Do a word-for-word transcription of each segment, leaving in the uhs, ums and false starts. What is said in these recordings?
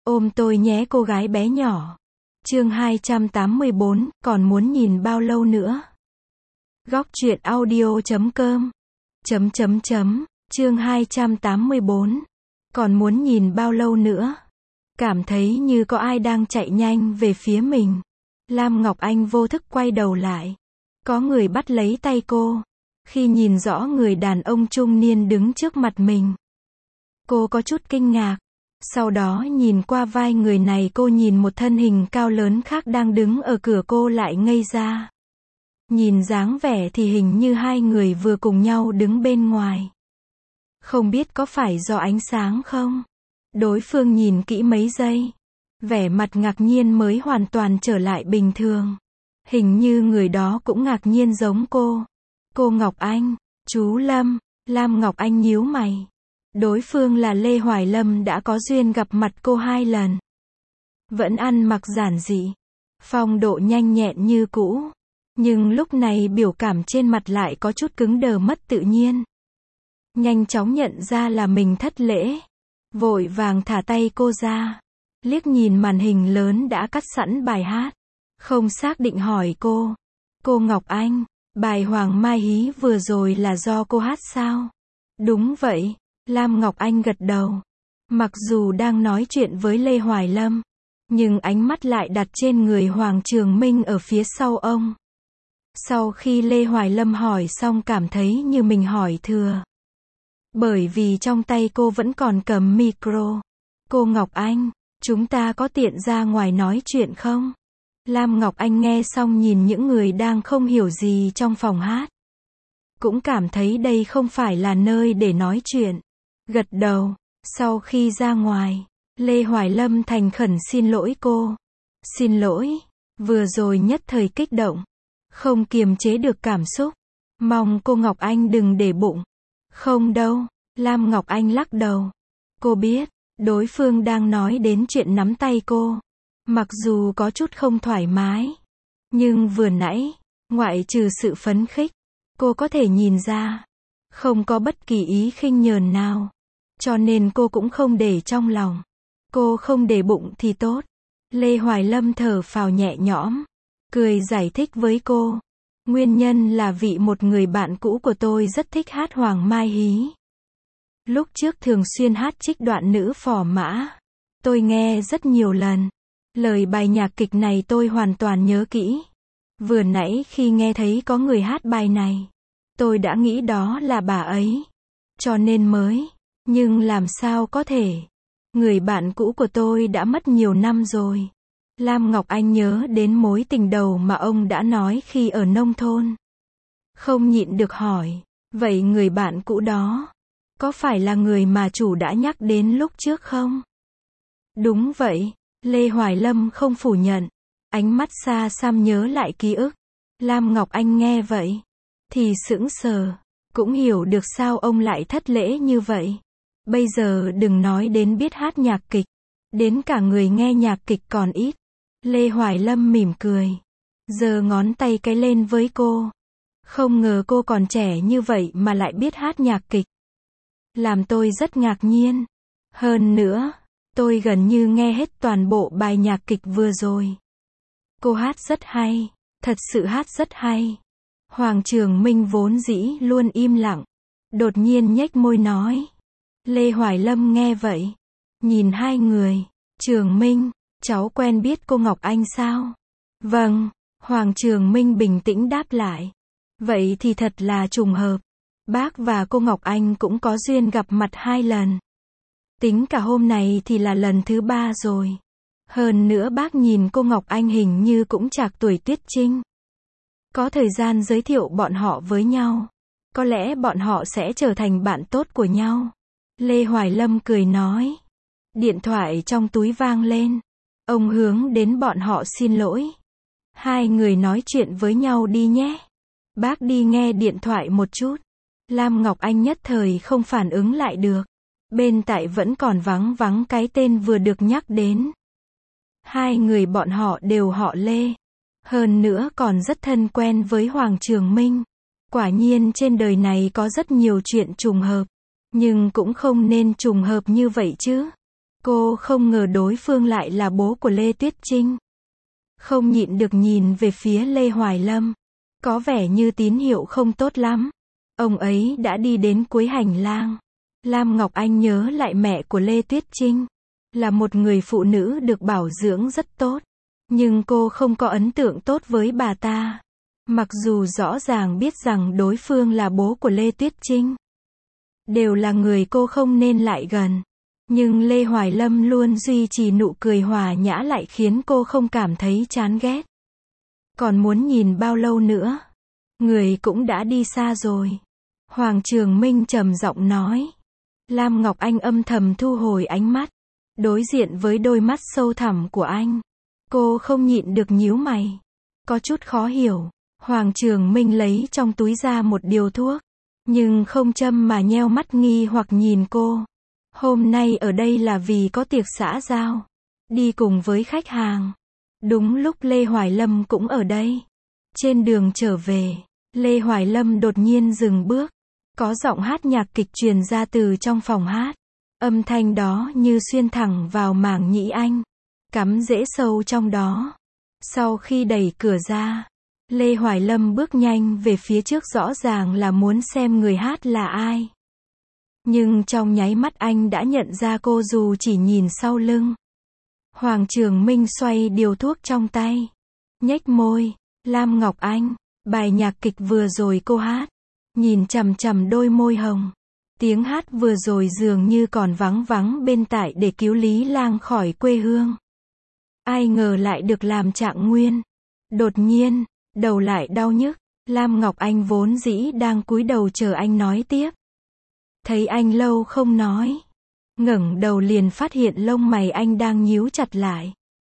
Ôm tôi nhé cô gái bé nhỏ. Chương hai trăm tám mươi bốn, còn muốn nhìn bao lâu nữa? Góc truyện audio chấm com. Chấm chấm chấm, chương hai trăm tám mươi bốn. Còn muốn nhìn bao lâu nữa? Cảm thấy như có ai đang chạy nhanh về phía mình. Lam Ngọc Anh vô thức quay đầu lại. Có người bắt lấy tay cô. Khi nhìn rõ người đàn ông trung niên đứng trước mặt mình, cô có chút kinh ngạc. Sau đó nhìn qua vai người này, cô nhìn một thân hình cao lớn khác đang đứng ở cửa, cô lại ngây ra. Nhìn dáng vẻ thì hình như hai người vừa cùng nhau đứng bên ngoài. Không biết có phải do ánh sáng không? Đối phương nhìn kỹ mấy giây, vẻ mặt ngạc nhiên mới hoàn toàn trở lại bình thường. Hình như người đó cũng ngạc nhiên giống cô. Cô Ngọc Anh, chú Lâm. Lam Ngọc Anh nhíu mày. Đối phương là Lê Hoài Lâm, đã có duyên gặp mặt cô hai lần. Vẫn ăn mặc giản dị, phong độ nhanh nhẹn như cũ. Nhưng lúc này biểu cảm trên mặt lại có chút cứng đờ mất tự nhiên. Nhanh chóng nhận ra là mình thất lễ. Vội vàng thả tay cô ra. Liếc nhìn màn hình lớn đã cắt sẵn bài hát. Không xác định hỏi cô. Cô Ngọc Anh, bài Hoàng Mai Hí vừa rồi là do cô hát sao? Đúng vậy. Lam Ngọc Anh gật đầu. Mặc dù đang nói chuyện với Lê Hoài Lâm, nhưng ánh mắt lại đặt trên người Hoàng Trường Minh ở phía sau ông. Sau khi Lê Hoài Lâm hỏi xong cảm thấy như mình hỏi thừa. Bởi vì trong tay cô vẫn còn cầm micro. Cô Ngọc Anh, chúng ta có tiện ra ngoài nói chuyện không? Lam Ngọc Anh nghe xong nhìn những người đang không hiểu gì trong phòng hát. Cũng cảm thấy đây không phải là nơi để nói chuyện. Gật đầu. Sau khi ra ngoài, Lê Hoài Lâm thành khẩn xin lỗi cô. Xin lỗi, vừa rồi nhất thời kích động, không kiềm chế được cảm xúc. Mong cô Ngọc Anh đừng để bụng. Không đâu, Lam Ngọc Anh lắc đầu. Cô biết, đối phương đang nói đến chuyện nắm tay cô. Mặc dù có chút không thoải mái, nhưng vừa nãy, ngoại trừ sự phấn khích, cô có thể nhìn ra, không có bất kỳ ý khinh nhờn nào. Cho nên cô cũng không để trong lòng. Cô không để bụng thì tốt. Lê Hoài Lâm thở phào nhẹ nhõm, cười giải thích với cô. Nguyên nhân là vì một người bạn cũ của tôi rất thích hát Hoàng Mai Hí. Lúc trước thường xuyên hát trích đoạn nữ phò mã. Tôi nghe rất nhiều lần. Lời bài nhạc kịch này tôi hoàn toàn nhớ kỹ. Vừa nãy khi nghe thấy có người hát bài này, tôi đã nghĩ đó là bà ấy. Cho nên mới. Nhưng làm sao có thể? Người bạn cũ của tôi đã mất nhiều năm rồi. Lam Ngọc Anh nhớ đến mối tình đầu mà ông đã nói khi ở nông thôn. Không nhịn được hỏi, vậy người bạn cũ đó, có phải là người mà chủ đã nhắc đến lúc trước không? Đúng vậy, Lê Hoài Lâm không phủ nhận. Ánh mắt xa xăm nhớ lại ký ức. Lam Ngọc Anh nghe vậy, thì sững sờ, cũng hiểu được sao ông lại thất lễ như vậy. Bây giờ đừng nói đến biết hát nhạc kịch, đến cả người nghe nhạc kịch còn ít. Lê Hoài Lâm mỉm cười, giơ ngón tay cái lên với cô. Không ngờ cô còn trẻ như vậy mà lại biết hát nhạc kịch. Làm tôi rất ngạc nhiên. Hơn nữa, tôi gần như nghe hết toàn bộ bài nhạc kịch vừa rồi. Cô hát rất hay, thật sự hát rất hay. Hoàng Trường Minh vốn dĩ luôn im lặng, đột nhiên nhếch môi nói. Lê Hoài Lâm nghe vậy, nhìn hai người. Trường Minh, cháu quen biết cô Ngọc Anh sao? Vâng, Hoàng Trường Minh bình tĩnh đáp lại. Vậy thì thật là trùng hợp. Bác và cô Ngọc Anh cũng có duyên gặp mặt hai lần. Tính cả hôm này thì là lần thứ ba rồi. Hơn nữa bác nhìn cô Ngọc Anh hình như cũng trạc tuổi Tuyết Trinh. Có thời gian giới thiệu bọn họ với nhau. Có lẽ bọn họ sẽ trở thành bạn tốt của nhau. Lê Hoài Lâm cười nói. Điện thoại trong túi vang lên. Ông hướng đến bọn họ xin lỗi. Hai người nói chuyện với nhau đi nhé. Bác đi nghe điện thoại một chút. Lam Ngọc Anh nhất thời không phản ứng lại được. Bên tại vẫn còn vắng vắng cái tên vừa được nhắc đến. Hai người bọn họ đều họ Lê. Hơn nữa còn rất thân quen với Hoàng Trường Minh. Quả nhiên trên đời này có rất nhiều chuyện trùng hợp. Nhưng cũng không nên trùng hợp như vậy chứ. Cô không ngờ đối phương lại là bố của Lê Tuyết Trinh. Không nhịn được nhìn về phía Lê Hoài Lâm. Có vẻ như tín hiệu không tốt lắm. Ông ấy đã đi đến cuối hành lang. Lam Ngọc Anh nhớ lại mẹ của Lê Tuyết Trinh. Là một người phụ nữ được bảo dưỡng rất tốt. Nhưng cô không có ấn tượng tốt với bà ta. Mặc dù rõ ràng biết rằng đối phương là bố của Lê Tuyết Trinh. Đều là người cô không nên lại gần. Nhưng Lê Hoài Lâm luôn duy trì nụ cười hòa nhã lại khiến cô không cảm thấy chán ghét. Còn muốn nhìn bao lâu nữa? Người cũng đã đi xa rồi. Hoàng Trường Minh trầm giọng nói. Lam Ngọc Anh âm thầm thu hồi ánh mắt. Đối diện với đôi mắt sâu thẳm của anh. Cô không nhịn được nhíu mày. Có chút khó hiểu. Hoàng Trường Minh lấy trong túi ra một điều thuốc. Nhưng không châm mà nheo mắt nghi hoặc nhìn cô. Hôm nay ở đây là vì có tiệc xã giao. Đi cùng với khách hàng. Đúng lúc Lê Hoài Lâm cũng ở đây. Trên đường trở về, Lê Hoài Lâm đột nhiên dừng bước. Có giọng hát nhạc kịch truyền ra từ trong phòng hát. Âm thanh đó như xuyên thẳng vào màng nhĩ anh. Cắm rễ sâu trong đó. Sau khi đẩy cửa ra, Lê Hoài Lâm bước nhanh về phía trước rõ ràng là muốn xem người hát là ai. Nhưng trong nháy mắt anh đã nhận ra cô dù chỉ nhìn sau lưng. Hoàng Trường Minh xoay điều thuốc trong tay. Nhếch môi. Lam Ngọc Anh. Bài nhạc kịch vừa rồi cô hát. Nhìn chằm chằm đôi môi hồng. Tiếng hát vừa rồi dường như còn vắng vắng bên tai để cứu Lý Lang khỏi quê hương. Ai ngờ lại được làm trạng nguyên. Đột nhiên, đầu lại đau nhức. Lam Ngọc Anh vốn dĩ đang cúi đầu chờ anh nói tiếp. Thấy anh lâu không nói. Ngẩng đầu liền phát hiện lông mày anh đang nhíu chặt lại.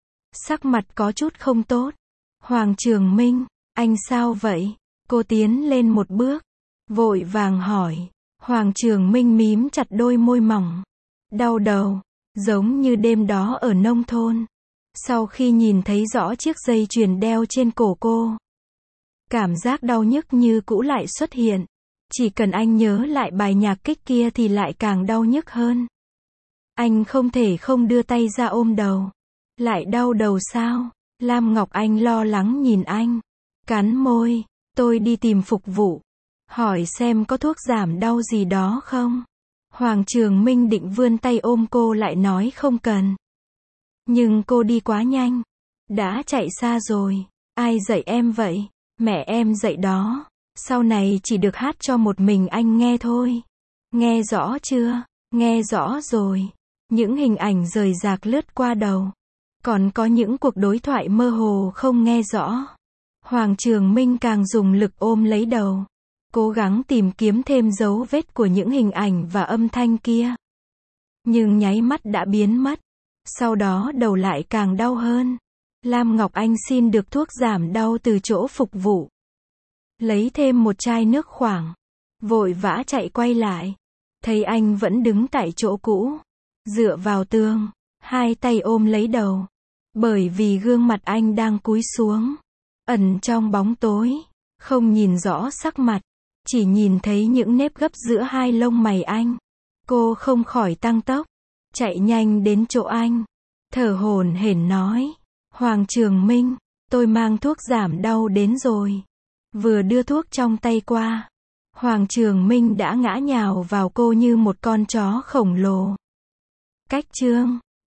Sắc mặt có chút không tốt. Hoàng Trường Minh, anh sao vậy? Cô tiến lên một bước. Vội vàng hỏi. Hoàng Trường Minh mím chặt đôi môi mỏng. Đau đầu. Giống như đêm đó ở nông thôn. Sau khi nhìn thấy rõ chiếc dây chuyền đeo trên cổ cô. Cảm giác đau nhức như cũ lại xuất hiện. Chỉ cần anh nhớ lại bài nhạc kích kia thì lại càng đau nhức hơn. Anh không thể không đưa tay ra ôm đầu. Lại đau đầu sao? Lam Ngọc Anh lo lắng nhìn anh. Cắn môi. Tôi đi tìm phục vụ. Hỏi xem có thuốc giảm đau gì đó không? Hoàng Trường Minh định vươn tay ôm cô lại nói không cần. Nhưng cô đi quá nhanh. Đã chạy xa rồi. Ai dạy em vậy? Mẹ em dạy đó. Sau này chỉ được hát cho một mình anh nghe thôi. Nghe rõ chưa? Nghe rõ rồi. Những hình ảnh rời rạc lướt qua đầu. Còn có những cuộc đối thoại mơ hồ không nghe rõ. Hoàng Trường Minh càng dùng lực ôm lấy đầu. Cố gắng tìm kiếm thêm dấu vết của những hình ảnh và âm thanh kia. Nhưng nháy mắt đã biến mất. Sau đó đầu lại càng đau hơn. Lam Ngọc Anh xin được thuốc giảm đau từ chỗ phục vụ. Lấy thêm một chai nước khoáng. Vội vã chạy quay lại. Thấy anh vẫn đứng tại chỗ cũ. Dựa vào tường. Hai tay ôm lấy đầu. Bởi vì gương mặt anh đang cúi xuống. Ẩn trong bóng tối. Không nhìn rõ sắc mặt. Chỉ nhìn thấy những nếp gấp giữa hai lông mày anh. Cô không khỏi tăng tốc. Chạy nhanh đến chỗ anh. Thở hổn hển nói. Hoàng Trường Minh, tôi mang thuốc giảm đau đến rồi. Vừa đưa thuốc trong tay qua. Hoàng Trường Minh đã ngã nhào vào cô như một con chó khổng lồ. Cách chương